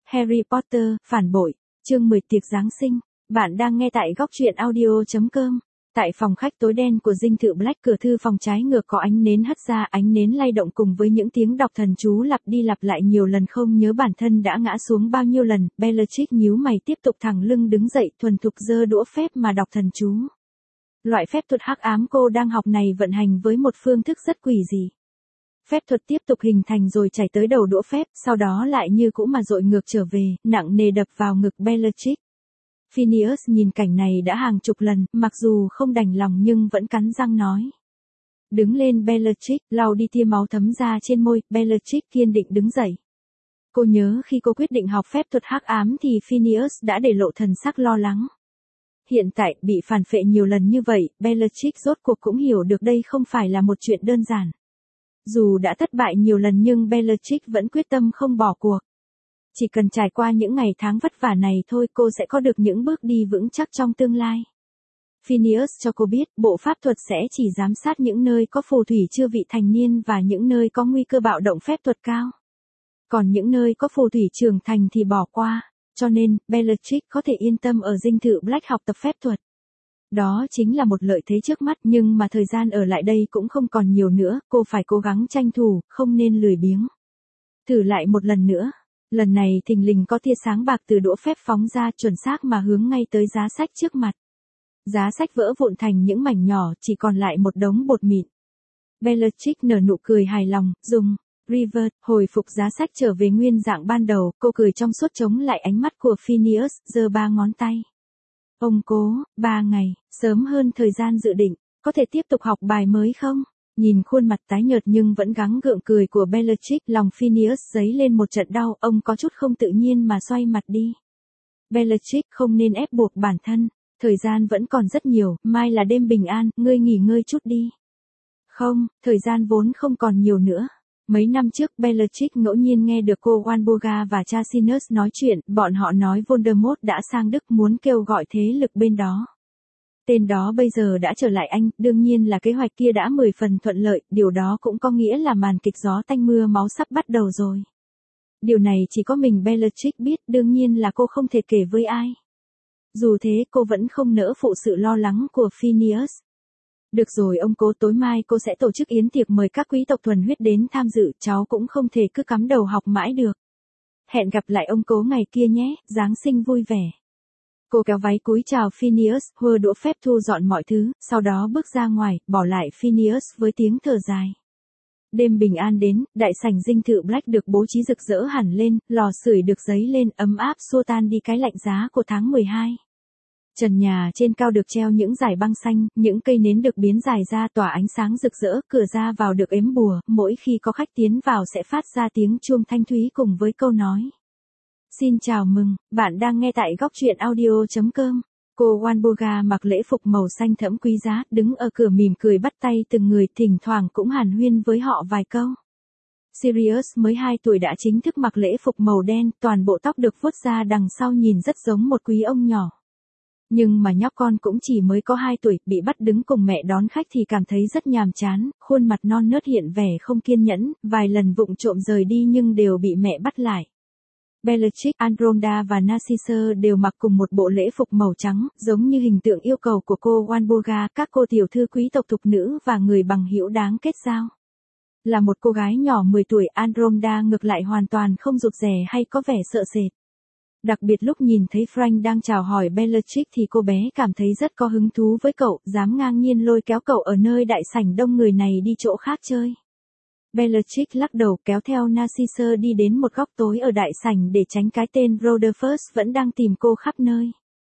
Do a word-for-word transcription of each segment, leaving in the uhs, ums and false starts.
Harry Potter, phản bội, chương mười tiệc Giáng sinh. Bạn đang nghe tại góc truyện audio chấm com. Tại phòng khách tối đen của dinh thự Black, cửa thư phòng trái ngược có ánh nến hắt ra, ánh nến lay động cùng với những tiếng đọc thần chú lặp đi lặp lại nhiều lần không nhớ bản thân đã ngã xuống bao nhiêu lần. Bellatrix nhíu mày tiếp tục thẳng lưng đứng dậy, thuần thục giơ đũa phép mà đọc thần chú. Loại phép thuật hắc ám cô đang học này vận hành với một phương thức rất quỷ dị. Phép thuật tiếp tục hình thành rồi chảy tới đầu đũa phép, sau đó lại như cũ mà dội ngược trở về, nặng nề đập vào ngực Bellatrix. Phineas nhìn cảnh này đã hàng chục lần, mặc dù không đành lòng nhưng vẫn cắn răng nói. Đứng lên Bellatrix, lau đi tia máu thấm ra trên môi, Bellatrix kiên định đứng dậy. Cô nhớ khi cô quyết định học phép thuật hắc ám thì Phineas đã để lộ thần sắc lo lắng. Hiện tại, bị phản phệ nhiều lần như vậy, Bellatrix rốt cuộc cũng hiểu được đây không phải là một chuyện đơn giản. Dù đã thất bại nhiều lần nhưng Bellatrix vẫn quyết tâm không bỏ cuộc. Chỉ cần trải qua những ngày tháng vất vả này thôi cô sẽ có được những bước đi vững chắc trong tương lai. Phineas cho cô biết bộ pháp thuật sẽ chỉ giám sát những nơi có phù thủy chưa vị thành niên và những nơi có nguy cơ bạo động phép thuật cao. Còn những nơi có phù thủy trưởng thành thì bỏ qua, cho nên Bellatrix có thể yên tâm ở dinh thự Black học tập phép thuật. Đó chính là một lợi thế trước mắt, nhưng mà thời gian ở lại đây cũng không còn nhiều nữa, cô phải cố gắng tranh thủ, không nên lười biếng. Thử lại một lần nữa. Lần này thình lình có tia sáng bạc từ đũa phép phóng ra chuẩn xác mà hướng ngay tới giá sách trước mặt. Giá sách vỡ vụn thành những mảnh nhỏ, chỉ còn lại một đống bột mịn. Bellatrix nở nụ cười hài lòng, dùng Revert hồi phục giá sách trở về nguyên dạng ban đầu, cô cười trong suốt chống lại ánh mắt của Phineas, giơ ba ngón tay. Ông cố, ba ngày, sớm hơn thời gian dự định, có thể tiếp tục học bài mới không? Nhìn khuôn mặt tái nhợt nhưng vẫn gắng gượng cười của Bellatrix, lòng Phineas dấy lên một trận đau, ông có chút không tự nhiên mà xoay mặt đi. Bellatrix không nên ép buộc bản thân, thời gian vẫn còn rất nhiều, mai là đêm bình an, ngươi nghỉ ngơi chút đi. Không, thời gian vốn không còn nhiều nữa. Mấy năm trước Bellatrix ngẫu nhiên nghe được cô Walburga và cha Sinus nói chuyện, bọn họ nói Voldemort đã sang Đức muốn kêu gọi thế lực bên đó. Tên đó bây giờ đã trở lại Anh, đương nhiên là kế hoạch kia đã mười phần thuận lợi, điều đó cũng có nghĩa là màn kịch gió tanh mưa máu sắp bắt đầu rồi. Điều này chỉ có mình Bellatrix biết, đương nhiên là cô không thể kể với ai. Dù thế cô vẫn không nỡ phụ sự lo lắng của Phineas. Được rồi ông cố, tối mai cô sẽ tổ chức yến tiệc mời các quý tộc thuần huyết đến tham dự, cháu cũng không thể cứ cắm đầu học mãi được. Hẹn gặp lại ông cố ngày kia nhé, Giáng sinh vui vẻ. Cô kéo váy cúi chào Phineas, hơ đũa phép thu dọn mọi thứ, sau đó bước ra ngoài, bỏ lại Phineas với tiếng thở dài. Đêm bình an đến, đại sảnh dinh thự Black được bố trí rực rỡ hẳn lên, lò sưởi được giấy lên ấm áp xua tan đi cái lạnh giá của tháng mười hai. Trần nhà trên cao được treo những dải băng xanh, những cây nến được biến dài ra tỏa ánh sáng rực rỡ, cửa ra vào được ếm bùa, mỗi khi có khách tiến vào sẽ phát ra tiếng chuông thanh thúy cùng với câu nói. Xin chào mừng, bạn đang nghe tại góc truyện audio chấm com. Cô Walburga mặc lễ phục màu xanh thẫm quý giá, đứng ở cửa mỉm cười bắt tay từng người, thỉnh thoảng cũng hàn huyên với họ vài câu. Sirius mới hai tuổi đã chính thức mặc lễ phục màu đen, toàn bộ tóc được vuốt ra đằng sau nhìn rất giống một quý ông nhỏ. Nhưng mà nhóc con cũng chỉ mới có hai tuổi, bị bắt đứng cùng mẹ đón khách thì cảm thấy rất nhàm chán, khuôn mặt non nớt hiện vẻ không kiên nhẫn, vài lần vụng trộm rời đi nhưng đều bị mẹ bắt lại. Bellatrix, Andromeda và Narcissa đều mặc cùng một bộ lễ phục màu trắng, giống như hình tượng yêu cầu của cô Walburga, các cô tiểu thư quý tộc thục nữ và người bằng hữu đáng kết giao. Là một cô gái nhỏ mười tuổi, Andromeda ngược lại hoàn toàn không rụt rè hay có vẻ sợ sệt. Đặc biệt lúc nhìn thấy Frank đang chào hỏi Bellatrix thì cô bé cảm thấy rất có hứng thú với cậu, dám ngang nhiên lôi kéo cậu ở nơi đại sảnh đông người này đi chỗ khác chơi. Bellatrix lắc đầu kéo theo Narcissa đi đến một góc tối ở đại sảnh để tránh cái tên Rodolphus vẫn đang tìm cô khắp nơi.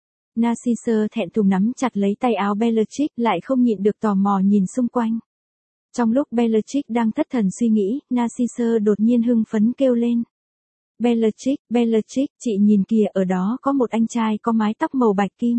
Narcissa thẹn thùng nắm chặt lấy tay áo Bellatrix, lại không nhịn được tò mò nhìn xung quanh. Trong lúc Bellatrix đang thất thần suy nghĩ, Narcissa đột nhiên hưng phấn kêu lên. Bellatrix, Bellatrix, chị nhìn kìa, ở đó có một anh trai có mái tóc màu bạch kim.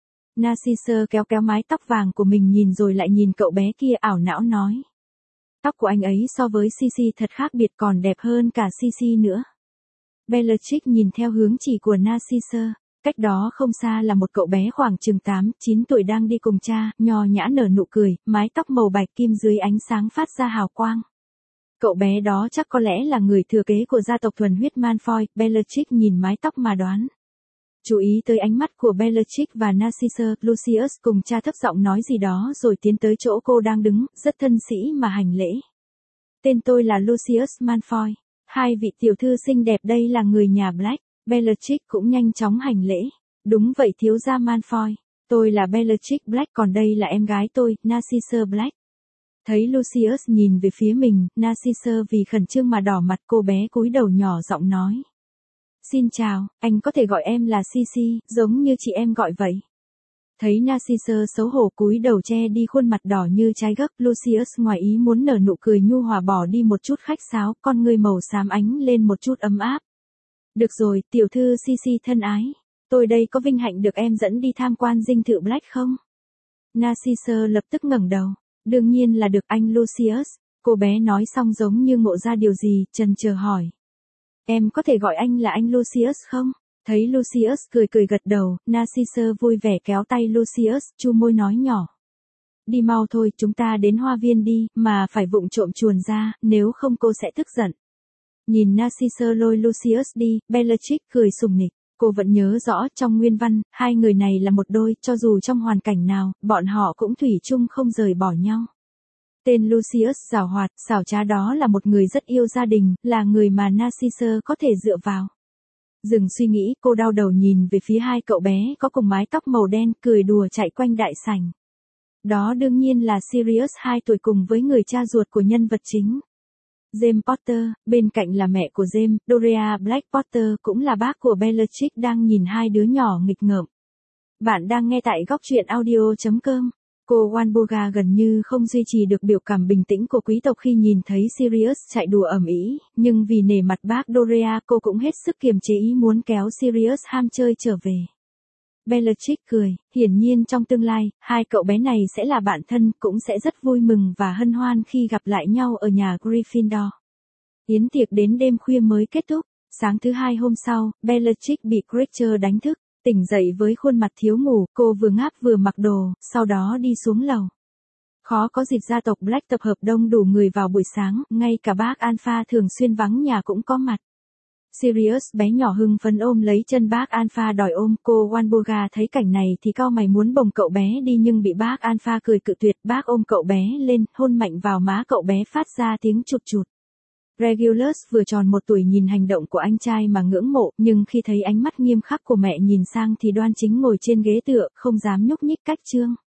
Narcissa kéo kéo mái tóc vàng của mình nhìn rồi lại nhìn cậu bé kia, ảo não nói. Tóc của anh ấy so với Sisi thật khác biệt, còn đẹp hơn cả Sisi nữa. Bellatrix nhìn theo hướng chỉ của Narcissa, cách đó không xa là một cậu bé khoảng chừng tám, chín tuổi đang đi cùng cha, nho nhã nở nụ cười, mái tóc màu bạch kim dưới ánh sáng phát ra hào quang. cậu bé đó chắc có lẽ là người thừa kế của gia tộc thuần huyết Malfoy, Bellatrix nhìn mái tóc mà đoán. Chú ý tới ánh mắt của Bellatrix và Narcissus, Lucius cùng cha thấp giọng nói gì đó rồi tiến tới chỗ cô đang đứng, rất thân sĩ mà hành lễ. Tên tôi là Lucius Malfoy. Hai vị tiểu thư xinh đẹp đây là người nhà Black. Bellatrix cũng nhanh chóng hành lễ. Đúng vậy thiếu gia Malfoy. Tôi là Bellatrix Black còn đây là em gái tôi, Narcissus Black. Thấy Lucius nhìn về phía mình, Narcissus vì khẩn trương mà đỏ mặt, cô bé cúi đầu nhỏ giọng nói. Xin chào, anh có thể gọi em là Sisi, giống như chị em gọi vậy. Thấy Narcissus xấu hổ cúi đầu che đi khuôn mặt đỏ như trái gấc, Lucius ngoài ý muốn nở nụ cười nhu hòa bỏ đi một chút khách sáo, con ngươi màu xám ánh lên một chút ấm áp. Được rồi, tiểu thư Sisi thân ái. Tôi đây có vinh hạnh được em dẫn đi tham quan dinh thự Black không? Narcissus lập tức ngẩng đầu. Đương nhiên là được anh Lucius. Cô bé nói xong giống như ngộ ra điều gì, chần chờ hỏi. Em có thể gọi anh là anh Lucius không? Thấy Lucius cười cười gật đầu, Narcissus vui vẻ kéo tay Lucius, chu môi nói nhỏ. Đi mau thôi, chúng ta đến hoa viên đi, mà phải vụng trộm chuồn ra, nếu không cô sẽ tức giận. Nhìn Narcissus lôi Lucius đi, Bellatrix cười sùng nịch. Cô vẫn nhớ rõ trong nguyên văn, hai người này là một đôi, cho dù trong hoàn cảnh nào, bọn họ cũng thủy chung không rời bỏ nhau. Tên Lucius giàu hoạt, xảo trá đó là một người rất yêu gia đình, là người mà Narcissus có thể dựa vào. Dừng suy nghĩ, cô đau đầu nhìn về phía hai cậu bé có cùng mái tóc màu đen, cười đùa chạy quanh đại sảnh. Đó đương nhiên là Sirius hai tuổi cùng với người cha ruột của nhân vật chính. James Potter, bên cạnh là mẹ của James, Doria Black Potter cũng là bác của Bellatrix đang nhìn hai đứa nhỏ nghịch ngợm. Bạn đang nghe tại góc truyện audio chấm com. Cô Walburga gần như không duy trì được biểu cảm bình tĩnh của quý tộc khi nhìn thấy Sirius chạy đùa ầm ĩ, nhưng vì nể mặt bác Doria cô cũng hết sức kiềm chế ý muốn kéo Sirius ham chơi trở về. Bellatrix cười, hiển nhiên trong tương lai, hai cậu bé này sẽ là bạn thân, cũng sẽ rất vui mừng và hân hoan khi gặp lại nhau ở nhà Gryffindor. Yến tiệc đến đêm khuya mới kết thúc, sáng thứ hai hôm sau, Bellatrix bị Kreacher đánh thức, tỉnh dậy với khuôn mặt thiếu ngủ, cô vừa ngáp vừa mặc đồ, sau đó đi xuống lầu. Khó có dịp gia tộc Black tập hợp đông đủ người vào buổi sáng, ngay cả bác Alpha thường xuyên vắng nhà cũng có mặt. Sirius bé nhỏ hưng phấn ôm lấy chân bác Alpha đòi ôm, cô Walburga thấy cảnh này thì cau mày muốn bồng cậu bé đi nhưng bị bác Alpha cười cự tuyệt, bác ôm cậu bé lên, hôn mạnh vào má cậu bé phát ra tiếng chụt chụt. Regulus vừa tròn một tuổi nhìn hành động của anh trai mà ngưỡng mộ, nhưng khi thấy ánh mắt nghiêm khắc của mẹ nhìn sang thì đoan chính ngồi trên ghế tựa, không dám nhúc nhích cách chương.